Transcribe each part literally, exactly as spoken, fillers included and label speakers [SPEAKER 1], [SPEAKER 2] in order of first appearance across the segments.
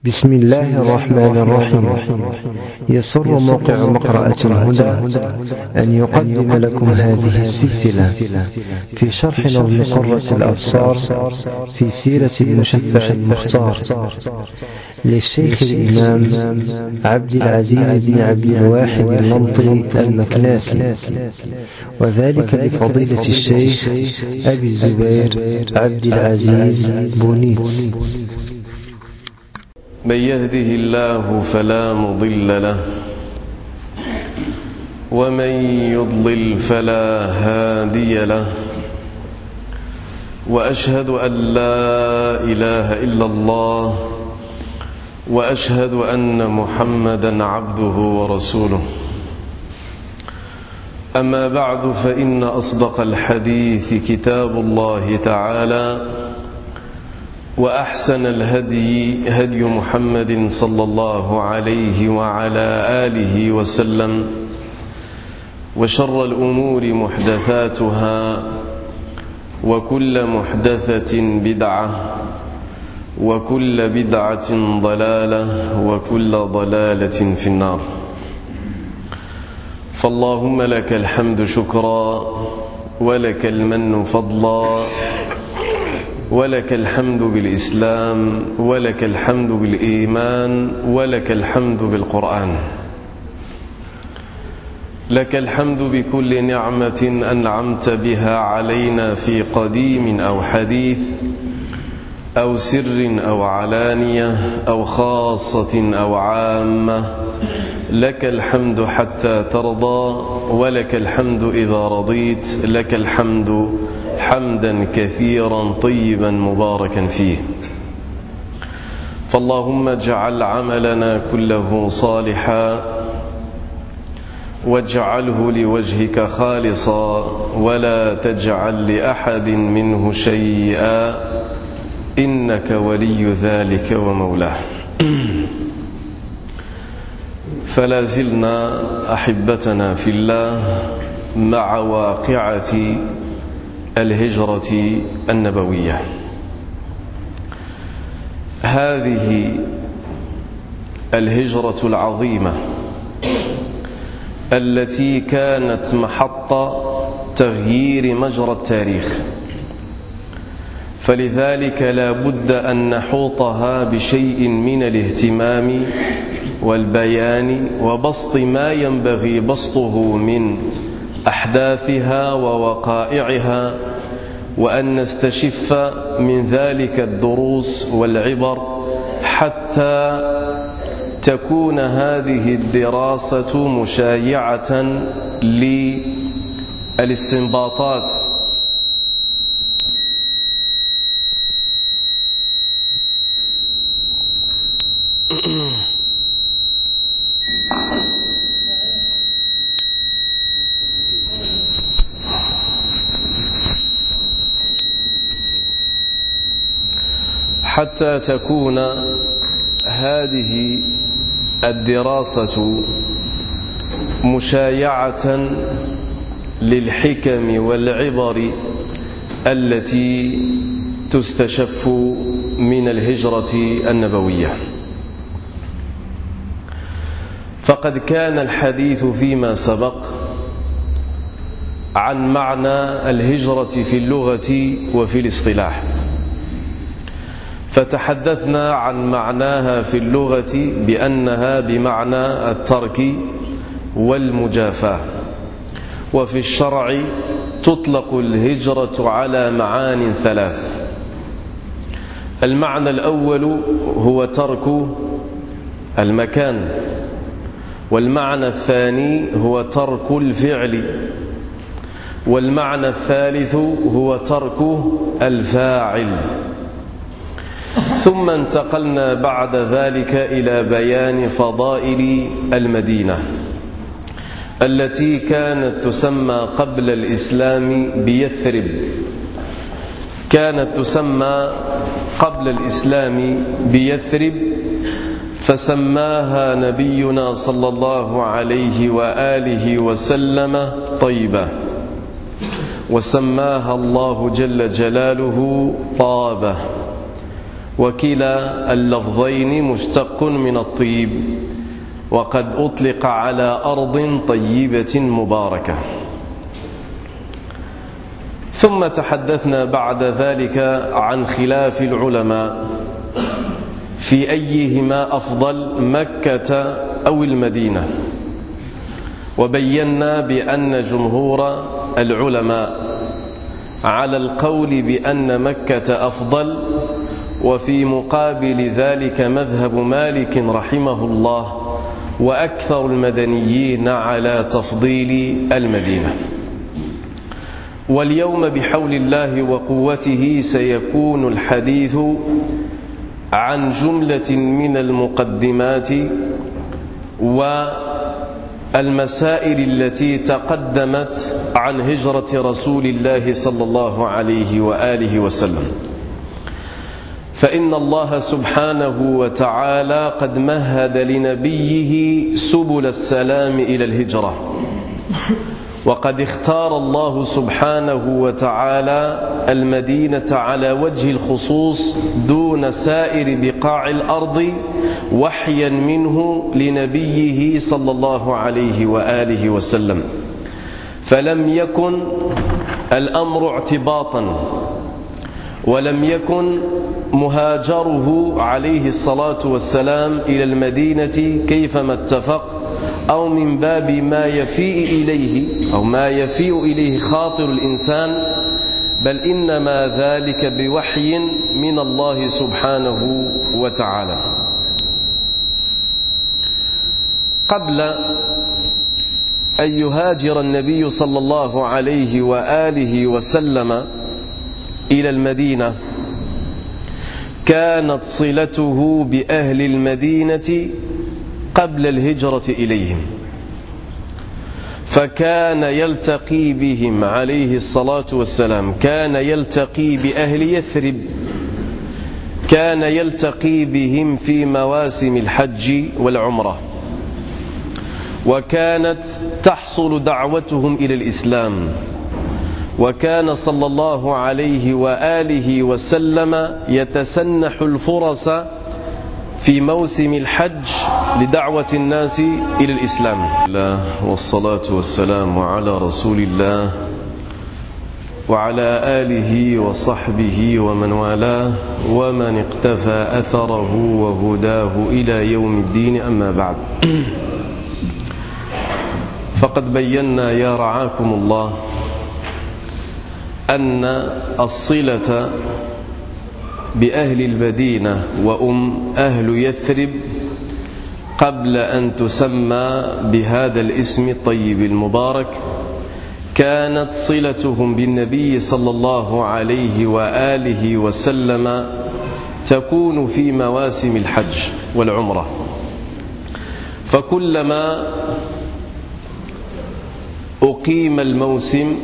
[SPEAKER 1] بسم الله الرحمن الرحيم. يسر موقع مقرأة الهدى أن يقدم لكم هذه السلسلة في شرح نظم قرة الأبصار في سيرة المشفع المختار للشيخ الإمام عبد العزيز بن عبد الواحد اللمطي المكناسي، وذلك لفضيلة الشيخ أبي الزبير عبد العزيز بونيت.
[SPEAKER 2] من يهده الله فلا مضل له ومن يضلل فلا هادي له، وأشهد أن لا إله إلا الله، وأشهد أن محمدا عبده ورسوله. أما بعد، فإن أصدق الحديث كتاب الله تعالى، وأحسن الهدي هدي محمد صلى الله عليه وعلى آله وسلم، وشر الأمور محدثاتها، وكل محدثة بدعة، وكل بدعة ضلالة، وكل ضلالة في النار. فاللهم لك الحمد شكرا، ولك المن فضلا، ولك الحمد بالإسلام، ولك الحمد بالإيمان، ولك الحمد بالقرآن. لك الحمد بكل نعمة أنعمت بها علينا في قديم أو حديث، أو سر أو علانية، أو خاصة أو عامة. لك الحمد حتى ترضى، ولك الحمد إذا رضيت. لك الحمد حمدا كثيرا طيبا مباركا فيه. فاللهم اجعل عملنا كله صالحا، واجعله لوجهك خالصا، ولا تجعل لأحد منه شيئا، إنك ولي ذلك ومولاه. فلا زلنا أحبتنا في الله مع واقعة الهجرة النبوية. هذه الهجرة العظيمة التي كانت محط تغيير مجرى التاريخ، فلذلك لا بد أن نحوطها بشيء من الاهتمام والبيان وبسط ما ينبغي بسطه من أحداثها ووقائعها، وأن نستشف من ذلك الدروس والعبر، حتى تكون هذه الدراسة مشايعة للاستنباطات حتى تكون هذه الدراسة مشايعة للحكم والعبر التي تستشف من الهجرة النبوية. فقد كان الحديث فيما سبق عن معنى الهجرة في اللغة وفي الاصطلاح، فتحدثنا عن معناها في اللغة بأنها بمعنى الترك والمجافاة، وفي الشرع تطلق الهجرة على معان ثلاث. المعنى الأول هو ترك المكان، والمعنى الثاني هو ترك الفعل، والمعنى الثالث هو ترك الفاعل. ثم انتقلنا بعد ذلك إلى بيان فضائل المدينة التي كانت تسمى قبل الإسلام بيثرب. كانت تسمى قبل الإسلام بيثرب، فسماها نبينا صلى الله عليه وآله وسلم طيبة، وسماها الله جل جلاله طابة، وكلا اللفظين مشتق من الطيب، وقد أطلق على أرض طيبة مباركة. ثم تحدثنا بعد ذلك عن خلاف العلماء في أيهما أفضل، مكة أو المدينة، وبينا بأن جمهور العلماء على القول بأن مكة أفضل، وفي مقابل ذلك مذهب مالك رحمه الله وأكثر المدنيين على تفضيل المدينة. واليوم بحول الله وقوته سيكون الحديث عن جملة من المقدمات والمسائل التي تقدمت عن هجرة رسول الله صلى الله عليه وآله وسلم. فإن الله سبحانه وتعالى قد مهد لنبيه سبل السلام إلى الهجرة، وقد اختار الله سبحانه وتعالى المدينة على وجه الخصوص دون سائر بقاع الأرض وحيا منه لنبيه صلى الله عليه وآله وسلم. فلم يكن الأمر اعتباطا، ولم يكن مهاجره عليه الصلاة والسلام إلى المدينة كيفما اتفق أو من باب ما يفيء إليه أو ما يفيء إليه خاطر الإنسان، بل إنما ذلك بوحي من الله سبحانه وتعالى. قبل أن يهاجر النبي صلى الله عليه وآله وسلم إلى المدينة كانت صلته بأهل المدينة قبل الهجرة إليهم، فكان يلتقي بهم عليه الصلاة والسلام، كان يلتقي بأهل يثرب، كان يلتقي بهم في مواسم الحج والعمرة، وكانت تحصل دعوتهم إلى الإسلام، وكان صلى الله عليه وآله وسلم يتسنح الفرص في موسم الحج لدعوة الناس إلى الإسلام. والصلاة والسلام على رسول الله وعلى آله وصحبه ومن والاه ومن اقتفى أثره وهداه إلى يوم الدين. أما بعد، فقد بينا يا رعاكم الله أن الصلة بأهل المدينة وأم أهل يثرب قبل أن تسمى بهذا الاسم الطيب المبارك كانت صلتهم بالنبي صلى الله عليه وآله وسلم تكون في مواسم الحج والعمرة، فكلما أقيم الموسم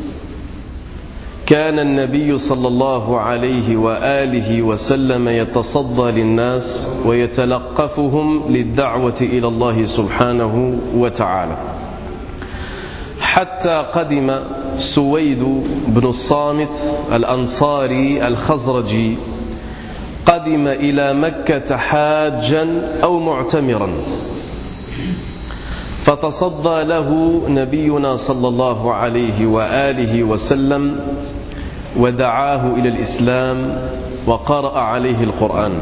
[SPEAKER 2] كان النبي صلى الله عليه وآله وسلم يتصدى للناس ويتلقفهم للدعوة إلى الله سبحانه وتعالى، حتى قدم سويد بن الصامت الأنصاري الخزرجي، قدم إلى مكة حاجا أو معتمرا، فتصدى له نبينا صلى الله عليه وآله وسلم ودعاه إلى الإسلام وقرأ عليه القرآن.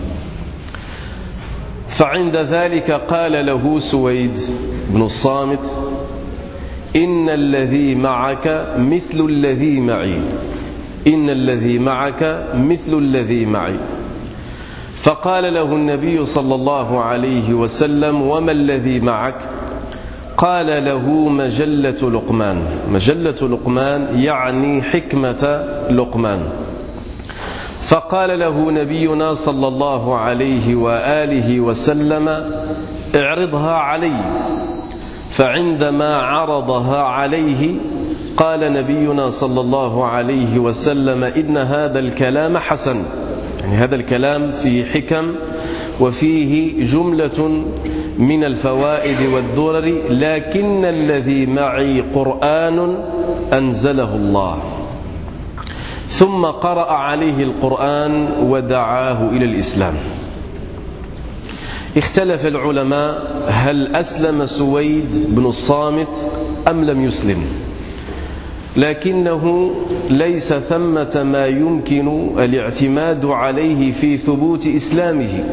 [SPEAKER 2] فعند ذلك قال له سويد بن الصامت: إن الذي معك مثل الذي معي، إن الذي معك مثل الذي معي. فقال له النبي صلى الله عليه وسلم: وما الذي معك؟ قال له: مجلة لقمان. مجلة لقمان يعني حكمة لقمان. فقال له نبينا صلى الله عليه وآله وسلم: اعرضها علي. فعندما عرضها عليه قال نبينا صلى الله عليه وسلم: إن هذا الكلام حسن، يعني هذا الكلام فيه حكم وفيه جملة من الفوائد والدرر، لكن الذي معي قرآن أنزله الله. ثم قرأ عليه القرآن ودعاه إلى الإسلام. اختلف العلماء هل أسلم سويد بن الصامت أم لم يسلم، لكنه ليس ثمة ما يمكن الاعتماد عليه في ثبوت إسلامه،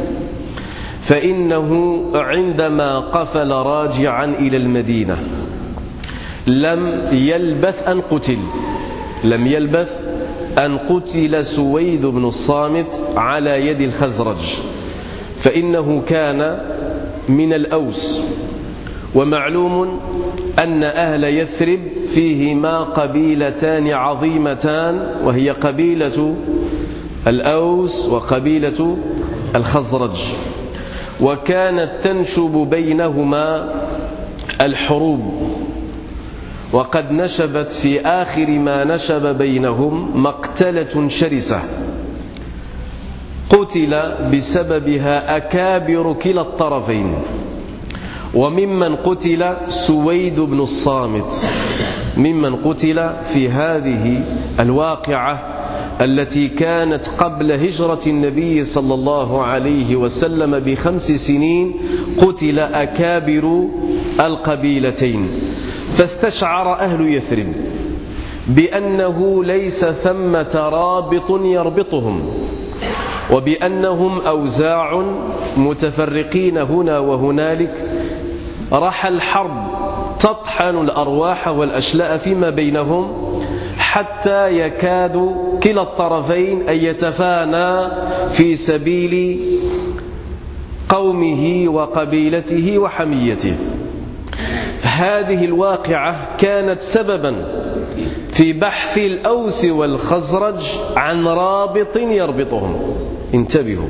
[SPEAKER 2] فإنه عندما قفل راجعا إلى المدينة لم يلبث أن قتل لم يلبث أن قتل سويد بن الصامت على يد الخزرج، فإنه كان من الأوس، ومعلوم أن أهل يثرب فيهما قبيلتان عظيمتان، وهي قبيلة الأوس وقبيلة الخزرج، وكانت تنشب بينهما الحروب، وقد نشبت في آخر ما نشب بينهم مقتلة شرسة قتل بسببها أكابر كلا الطرفين، وممن قتل سويد بن الصامت، ممن قتل في هذه الواقعة التي كانت قبل هجرة النبي صلى الله عليه وسلم بخمس سنين، قتل أكابر القبيلتين. فاستشعر أهل يثرب بأنه ليس ثمة رابط يربطهم، وبأنهم أوزاع متفرقين هنا وهنالك، رحى الحرب تطحن الأرواح والأشلاء فيما بينهم، حتى يكاد كلا الطرفين أن يتفانى في سبيل قومه وقبيلته وحميته. هذه الواقعة كانت سببا في بحث الأوس والخزرج عن رابط يربطهم. انتبهوا،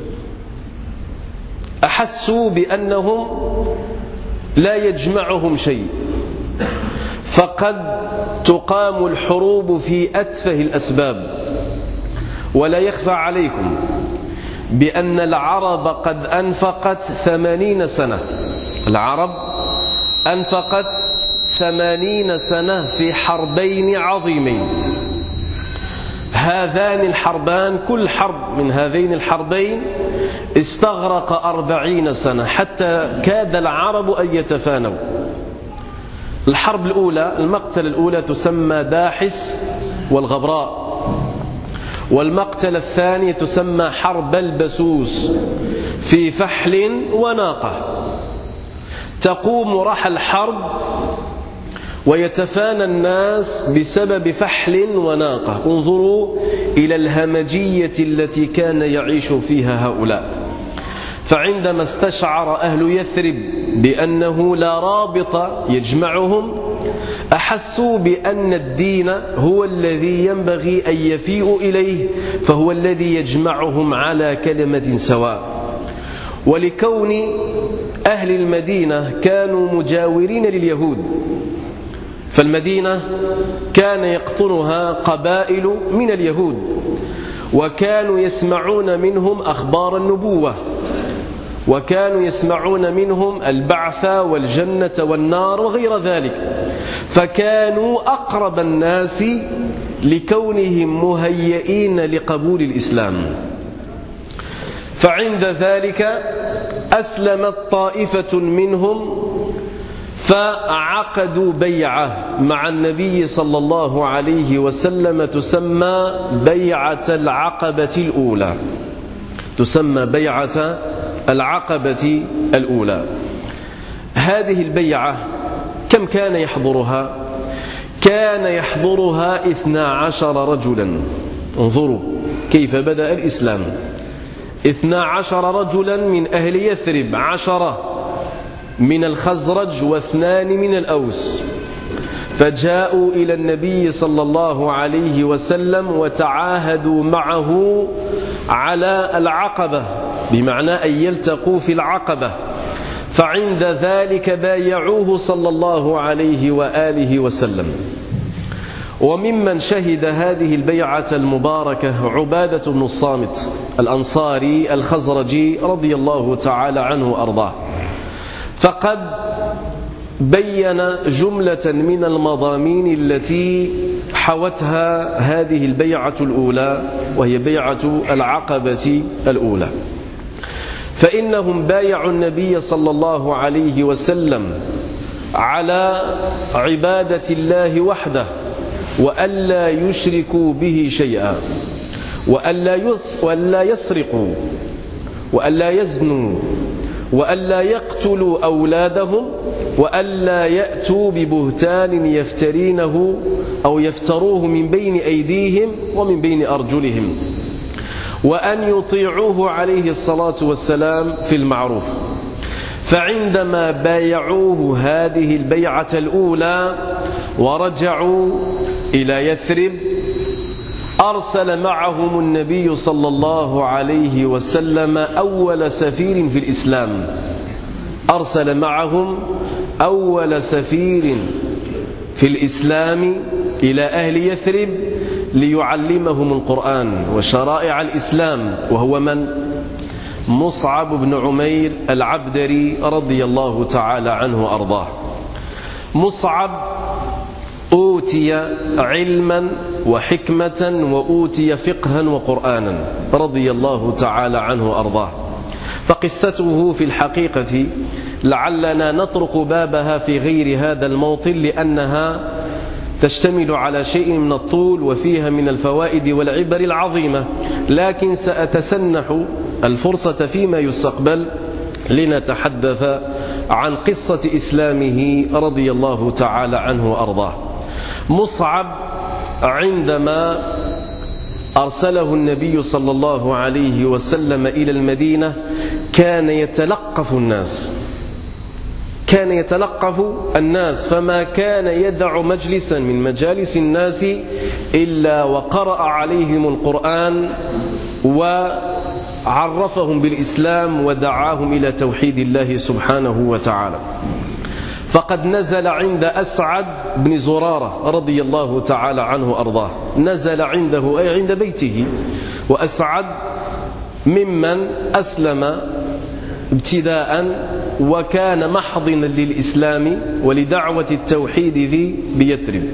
[SPEAKER 2] أحسوا بأنهم لا يجمعهم شيء، فقد تقام الحروب في أتفه الأسباب. ولا يخفى عليكم بأن العرب قد أنفقت ثمانين سنة العرب أنفقت ثمانين سنة في حربين عظيمين. هذان الحربان، كل حرب من هذين الحربين استغرق أربعين سنة حتى كاد العرب أن يتفانوا. الحرب الأولى، المقتلة الأولى تسمى داحس والغبراء، والمقتلة الثانية تسمى حرب البسوس في فحل وناقة. تقوم رحى الحرب ويتفانى الناس بسبب فحل وناقة. انظروا إلى الهمجية التي كان يعيش فيها هؤلاء. فعندما استشعر أهل يثرب بأنه لا رابط يجمعهم، أحسوا بأن الدين هو الذي ينبغي أن يفيئوا إليه، فهو الذي يجمعهم على كلمة سواء. ولكون أهل المدينة كانوا مجاورين لليهود، فالمدينة كان يقطنها قبائل من اليهود، وكانوا يسمعون منهم أخبار النبوة، وكانوا يسمعون منهم البعث والجنة والنار وغير ذلك، فكانوا أقرب الناس لكونهم مهيئين لقبول الإسلام. فعند ذلك أسلمت طائفة منهم، فعقدوا بيعة مع النبي صلى الله عليه وسلم تسمى بيعة العقبة الأولى تسمى بيعة العقبة الأولى. هذه البيعة كم كان يحضرها؟ كان يحضرها اثنا عشر رجلا. انظروا كيف بدأ الإسلام. اثنا عشر رجلا من أهل يثرب، عشرة من الخزرج واثنان من الأوس، فجاءوا إلى النبي صلى الله عليه وسلم وتعاهدوا معه على العقبة، بمعنى أن يلتقوا في العقبة. فعند ذلك بايعوه صلى الله عليه وآله وسلم. وممن شهد هذه البيعة المباركة عبادة بن الصامت الأنصاري الخزرجي رضي الله تعالى عنه وأرضاه، فقد بين جملة من المضامين التي حوتها هذه البيعة الأولى، وهي بيعة العقبة الأولى. فإنهم بايعوا النبي صلى الله عليه وسلم على عبادة الله وحده، وألا يشركوا به شيئا، وألا يسرقوا، وألا يزنوا، وألا يقتلوا أولادهم، وألا يأتوا ببهتان يفترينه أو يفتروه من بين أيديهم ومن بين أرجلهم، وأن يطيعوه عليه الصلاة والسلام في المعروف. فعندما بايعوه هذه البيعة الأولى ورجعوا إلى يثرب، أرسل معهم النبي صلى الله عليه وسلم أول سفير في الإسلام، أرسل معهم أول سفير في الإسلام إلى أهل يثرب ليعلمهم القرآن وشرائع الإسلام، وهو من؟ مصعب بن عمير العبدري رضي الله تعالى عنه وأرضاه. مصعب أوتي علما وحكمة وأوتي فقها وقرآنا رضي الله تعالى عنه وأرضاه. فقصته في الحقيقة لعلنا نطرق بابها في غير هذا الموطن، لأنها تشتمل على شيء من الطول وفيها من الفوائد والعبر العظيمة، لكن سأتسنح الفرصة فيما يستقبل لنتحدث عن قصة إسلامه رضي الله تعالى عنه وأرضاه. مصعب عندما أرسله النبي صلى الله عليه وسلم إلى المدينة كان يتلقف الناس، كان يتلقف الناس، فما كان يدع مجلسا من مجالس الناس إلا وقرأ عليهم القرآن وعرفهم بالإسلام ودعاهم إلى توحيد الله سبحانه وتعالى. فقد نزل عند أسعد بن زرارة رضي الله تعالى عنه وأرضاه، نزل عنده أي عند بيته، وأسعد ممن أسلم ابتداء وكان محضنا للإسلام ولدعوة التوحيد في بيثرب.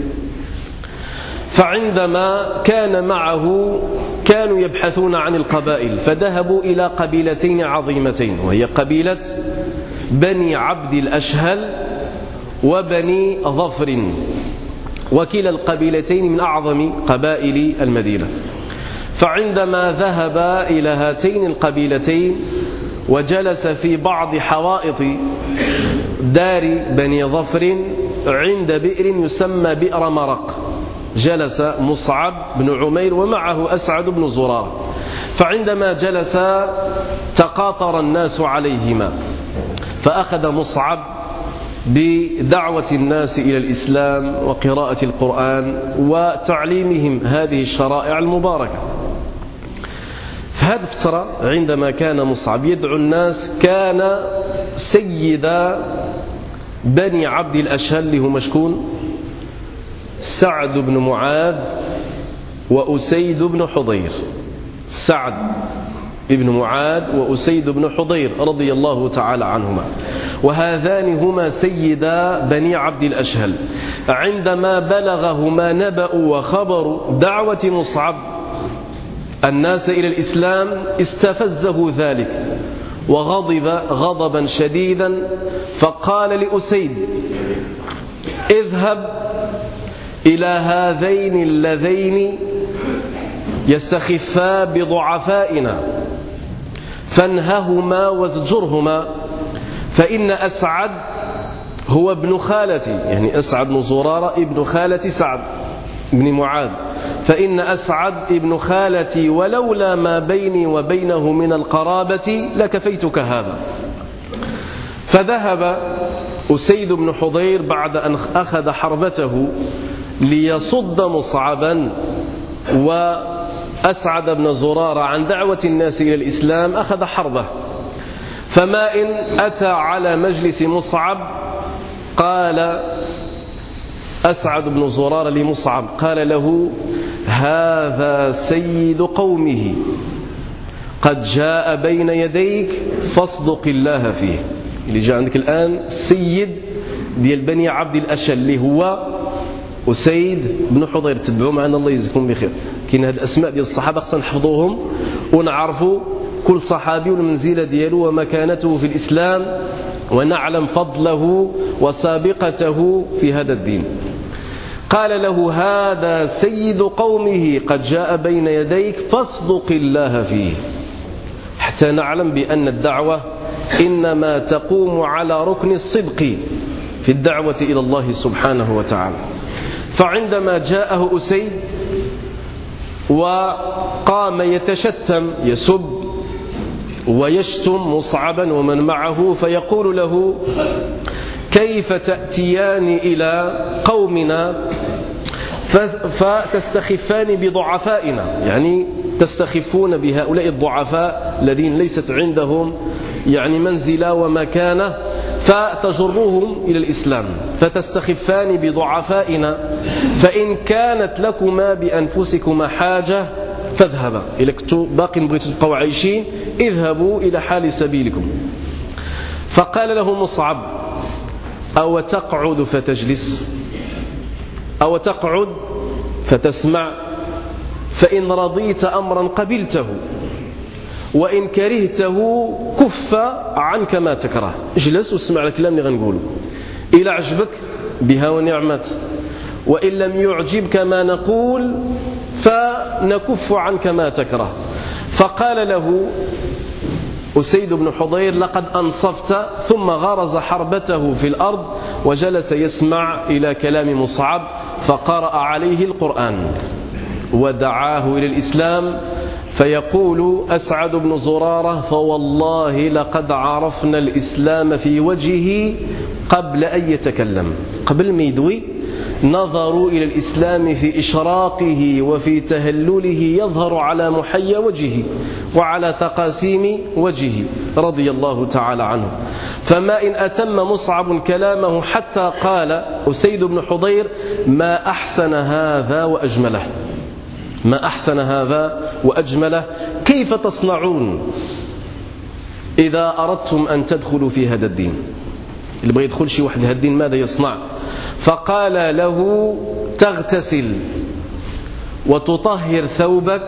[SPEAKER 2] فعندما كان معه كانوا يبحثون عن القبائل، فذهبوا إلى قبيلتين عظيمتين، وهي قبيلة بني عبد الأشهل وبني ظفر، وكلا القبيلتين من أعظم قبائل المدينة. فعندما ذهب إلى هاتين القبيلتين وجلس في بعض حوائط دار بني ظفر عند بئر يسمى بئر مرق، جلس مصعب بن عمير ومعه أسعد بن زرارة. فعندما جلس تقاطر الناس عليهما، فأخذ مصعب بدعوة الناس إلى الإسلام وقراءة القرآن وتعليمهم هذه الشرائع المباركة. في هذه الفترة عندما كان مصعب يدعو الناس، كان سيد بني عبد الأشهل اللي هو مشكون سعد بن معاذ وأسيد بن حضير، سعد بن معاذ وأسيد بن حضير رضي الله تعالى عنهما، وهذان هما سيدا بني عبد الأشهل. عندما بلغهما نبأ وخبر دعوة مصعب الناس إلى الإسلام استفزه ذلك وغضب غضبا شديدا، فقال لأسيد: اذهب إلى هذين اللذين يستخفا بضعفائنا فانههما وازجرهما، فإن أسعد هو ابن خالتي، يعني أسعد بن زرارة ابن خالة سعد بن معاذ، فإن أسعد ابن خالتي ولولا ما بيني وبينه من القرابة لكفيتك هذا. فذهب أسيد بن حضير بعد أن أخذ حربته ليصد مصعبا وأسعد بن زرارة عن دعوة الناس إلى الإسلام، أخذ حربه. فما إن أتى على مجلس مصعب قال أسعد بن زرارة لمصعب، قال له: هذا سيد قومه قد جاء بين يديك فاصدق الله فيه. اللي جاء عندك الآن سيد ديال بني عبد الأشهل اللي هو أسيد بن حضير. تبعوا معنا الله يجزيكم بخير. كاين هاد الأسماء ديال الصحابة خصنا نحفظوهم ونعرفوا كل صحابي والمنزلة ديالو ومكانته في الإسلام ونعلم فضله وسابقته في هذا الدين. قال له هذا سيد قومه قد جاء بين يديك فاصدق الله فيه، حتى نعلم بأن الدعوة إنما تقوم على ركن الصدق في الدعوة إلى الله سبحانه وتعالى. فعندما جاءه أسيد وقام يتشتم يسب ويشتم مصعبا ومن معه، فيقول له كيف تأتيان إلى قومنا فتستخفان بضعفائنا، يعني تستخفون بهؤلاء الضعفاء الذين ليست عندهم يعني منزلة ومكانة، فتجروهم إلى الإسلام، فتستخفان بضعفائنا، فإن كانت لكما بأنفسكما حاجة فاذهبا، إذا كنتوا باقي بغيتوا تبقوا عايشين اذهبوا إلى حال سبيلكم. فقال له مصعب أو تقعد فتجلس أو تقعد فتسمع، فإن رضيت أمرا قبلته وإن كرهته كف عنك ما تكره. اجلس واسمع الكلام اللي غنقوله، إلى عجبك بها ونعمت، وإن لم يعجبك ما نقول فنكف عنك ما تكره. فقال له أسيد بن حضير لقد أنصفت، ثم غرز حربته في الأرض وجلس يسمع إلى كلام مصعب، فقرأ عليه القرآن ودعاه إلى الإسلام. فيقول أسعد بن زرارة فوالله لقد عرفنا الإسلام في وجهه قبل أن يتكلم، قبل ما يدوي نظروا إلى الإسلام في إشراقه وفي تهلله يظهر على محيا وجهه وعلى تقاسيم وجهه رضي الله تعالى عنه. فما إن أتم مصعب كلامه حتى قال أسيد بن حضير ما أحسن هذا وأجمله، ما أحسن هذا وأجمله، كيف تصنعون إذا أردتم أن تدخلوا في هذا الدين؟ اللي بغى يدخل شي واحد لهذا الدين ماذا يصنع؟ فقال له تغتسل وتطهر ثوبك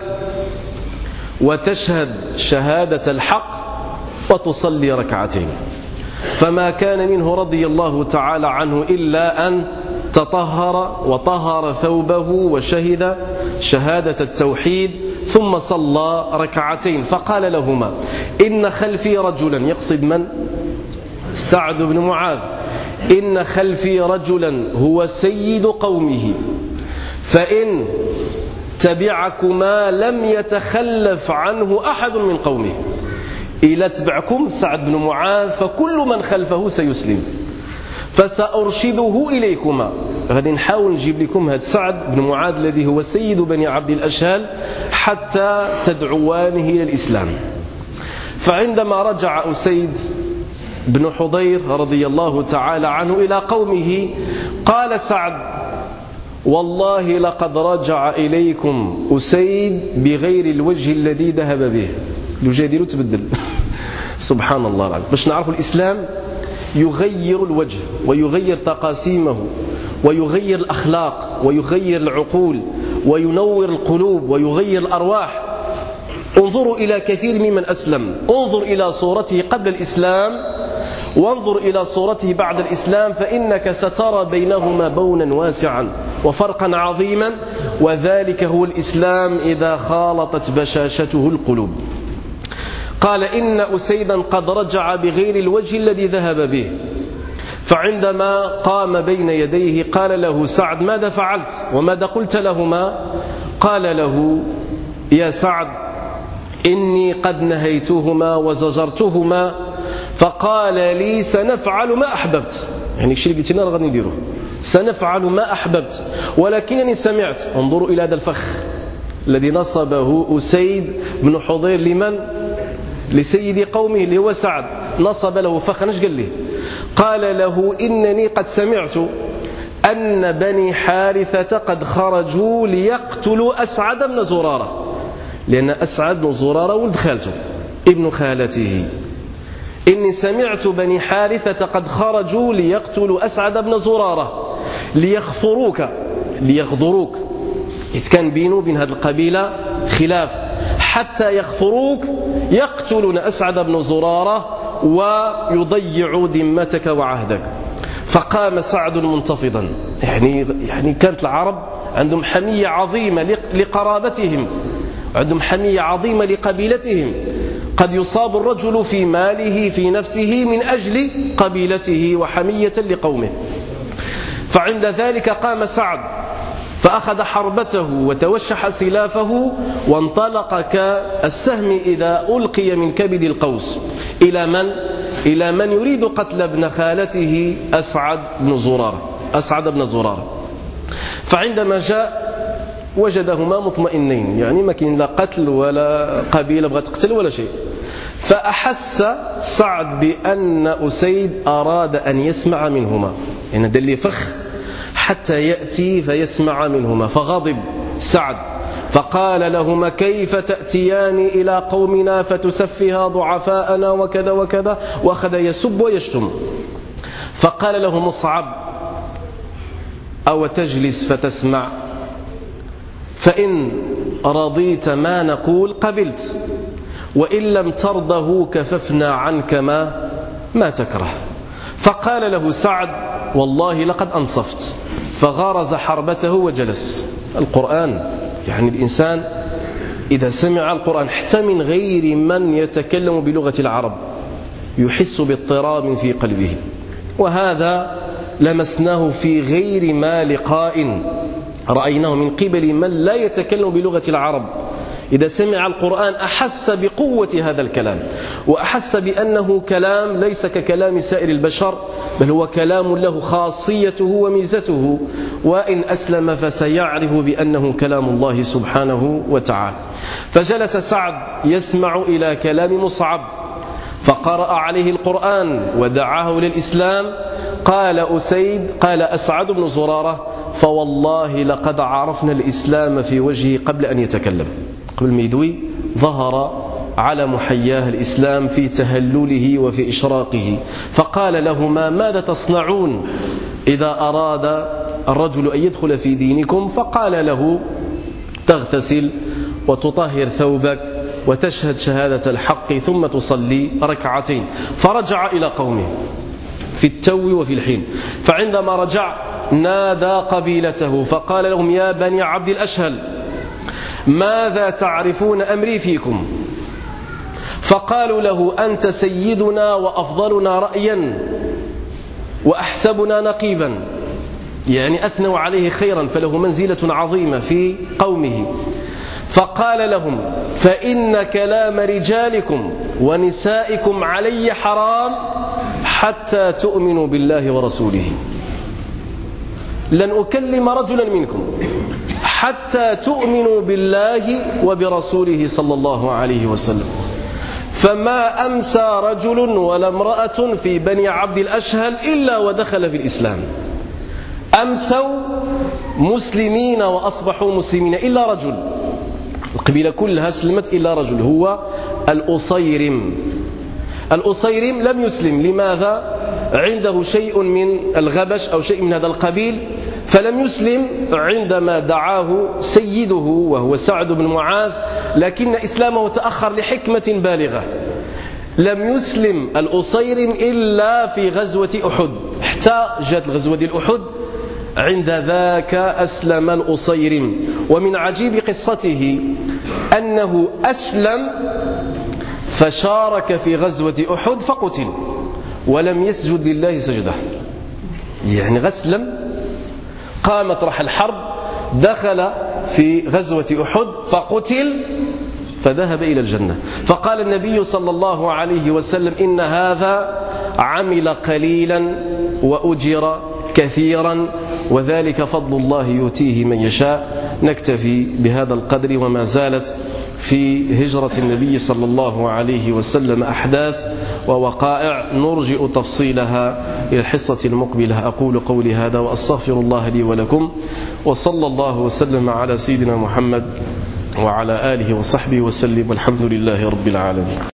[SPEAKER 2] وتشهد شهادة الحق وتصلي ركعتين. فما كان منه رضي الله تعالى عنه إلا أن تطهر وطهر ثوبه وشهد شهادة التوحيد ثم صلى ركعتين. فقال لهما إن خلفي رجلا، يقصد من؟ سعد بن معاذ، إن خلفي رجلا هو سيد قومه، فإن تبعكما لم يتخلف عنه أحد من قومه. إلى تبعكم سعد بن معاذ فكل من خلفه سيسلم، فسأرشده إليكما. غادي نحاول نجيب لكم هذا سعد بن معاذ الذي هو سيد بني عبد الأشهال حتى تدعوانه إلى الإسلام. فعندما رجع أسيد بن حضير رضي الله تعالى عنه إلى قومه قال سعد والله لقد رجع إليكم أسيد بغير الوجه الذي ذهب به. الوجه ديالو تبدل سبحان الله العظيم. باش نعرفوا الإسلام يغير الوجه ويغير تقاسيمه ويغير الأخلاق ويغير العقول وينور القلوب ويغير الأرواح. انظروا إلى كثير ممن أسلم، انظر إلى صورته قبل الإسلام وانظر إلى صورته بعد الإسلام، فإنك سترى بينهما بونا واسعا وفرقا عظيما، وذلك هو الإسلام إذا خالطت بشاشته القلوب. قال إن أسيدا قد رجع بغير الوجه الذي ذهب به. فعندما قام بين يديه قال له سعد ماذا فعلت وماذا قلت لهما؟ قال له يا سعد إني قد نهيتهما وزجرتهما، فقال لي سنفعل ما أحببت، يعني الشيء اللي قلتنا غادي نديروه، سنفعل ما أحببت، ولكنني سمعت. انظروا إلى هذا الفخ الذي نصبه أسيد بن حضير لمن؟ لسيد قومه اللي هو سعد، نصب له فخا. ايش قال له؟ قال له إنني قد سمعت أن بني حارثة قد خرجوا ليقتلوا أسعد بن زرارة، لأن أسعد بن زرارة ولد خالته ابن خالته. إني سمعت بني حارثة قد خرجوا ليقتلوا أسعد بن زرارة ليخفروك ليغدروك، كان بينه وبين هذه القبيلة خلاف، حتى يغفروك يقتلون أسعد بن زرارة ويضيعوا ذمتك وعهدك. فقام سعد منتفضا، يعني يعني كانت العرب عندهم حمية عظيمة لقرابتهم، عندهم حمية عظيمة لقبيلتهم. قد يصاب الرجل في ماله في نفسه من أجل قبيلته وحمية لقومه. فعند ذلك قام سعد فأخذ حربته وتوشح سلافه وانطلق كالسهم إذا ألقي من كبد القوس. إلى من؟ إلى من يريد قتل ابن خالته أسعد بن زرارة أسعد بن زرارة. فعندما جاء وجدهما مطمئنين، يعني ما كاين لا قتل ولا قبيلة بغت تقتل ولا شيء. فأحس سعد بأن أسيد أراد أن يسمع منهما، يعني دل لي فخ حتى يأتي فيسمع منهما. فغضب سعد فقال لهما: كيف تأتيان إلى قومنا فتسفها ضعفاءنا وكذا وكذا، وأخذ يسب ويشتم. فقال له مصعب: أو تجلس فتسمع؟ فإن رضيت ما نقول قبلت، وإن لم ترضه كففنا عنك ما ما تكره. فقال له سعد: والله لقد أنصفت. فغارز حربته وجلس. القرآن، يعني الإنسان إذا سمع القرآن حتى من غير من يتكلم بلغة العرب يحس باضطراب في قلبه، وهذا لمسناه في غير ما لقاء رأيناه من قبل من لا يتكلم بلغة العرب. إذا سمع القرآن أحس بقوة هذا الكلام، وأحس بأنه كلام ليس ككلام سائر البشر، بل هو كلام له خاصيته وميزته، وإن أسلم فسيعرف بأنه كلام الله سبحانه وتعالى. فجلس سعد يسمع إلى كلام مصعب، فقرأ عليه القرآن ودعاه للإسلام. قال أسيد قال أسعد بن زرارة: فوالله لقد عرفنا الإسلام في وجهه قبل أن يتكلم، قبل ما يدوي ظهر على محياه الإسلام في تهلله وفي إشراقه. فقال لهما: ماذا تصنعون إذا أراد الرجل أن يدخل في دينكم؟ فقال له: تغتسل وتطهر ثوبك وتشهد شهادة الحق ثم تصلي ركعتين. فرجع إلى قومه في التو وفي الحين. فعندما رجع نادى قبيلته فقال لهم: يا بني عبد الأشهل، ماذا تعرفون أمري فيكم؟ فقالوا له: أنت سيدنا وأفضلنا رأيا وأحسبنا نقيبا، يعني أثنوا عليه خيرا، فله منزلة عظيمة في قومه. فقال لهم: فإن كلام رجالكم ونسائكم علي حرام حتى تؤمنوا بالله ورسوله. لن أكلم رجلا منكم حتى تؤمنوا بالله وبرسوله صلى الله عليه وسلم. فما أمسى رجل ولا امرأة في بني عبد الأشهل إلا ودخل في الإسلام. أمسوا مسلمين وأصبحوا مسلمين إلا رجل، القبيلة كلها سلمت إلا رجل، هو الأصيرم. الأصيرم لم يسلم. لماذا؟ عنده شيء من الغبش أو شيء من هذا القبيل، فلم يسلم عندما دعاه سيده وهو سعد بن معاذ، لكن إسلامه تأخر لحكمة بالغة. لم يسلم الأصيرم إلا في غزوة أحد، حتى جاءت الغزوة ديال أحد عند ذاك أسلم الأصيرم. ومن عجيب قصته أنه أسلم فشارك في غزوة أحد فقتل ولم يسجد لله سجده، يعني غسلم قامت راح الحرب، دخل في غزوة أحد فقتل فذهب إلى الجنة. فقال النبي صلى الله عليه وسلم: إن هذا عمل قليلا وأجر كثيرا، وذلك فضل الله يؤتيه من يشاء. نكتفي بهذا القدر، وما زالت في هجرة النبي صلى الله عليه وسلم أحداث ووقائع نرجئ تفصيلها إلى الحصة المقبلة. أقول قولي هذا وأستغفر الله لي ولكم، وصلى الله وسلم على سيدنا محمد وعلى آله وصحبه وسلم، والحمد لله رب العالمين.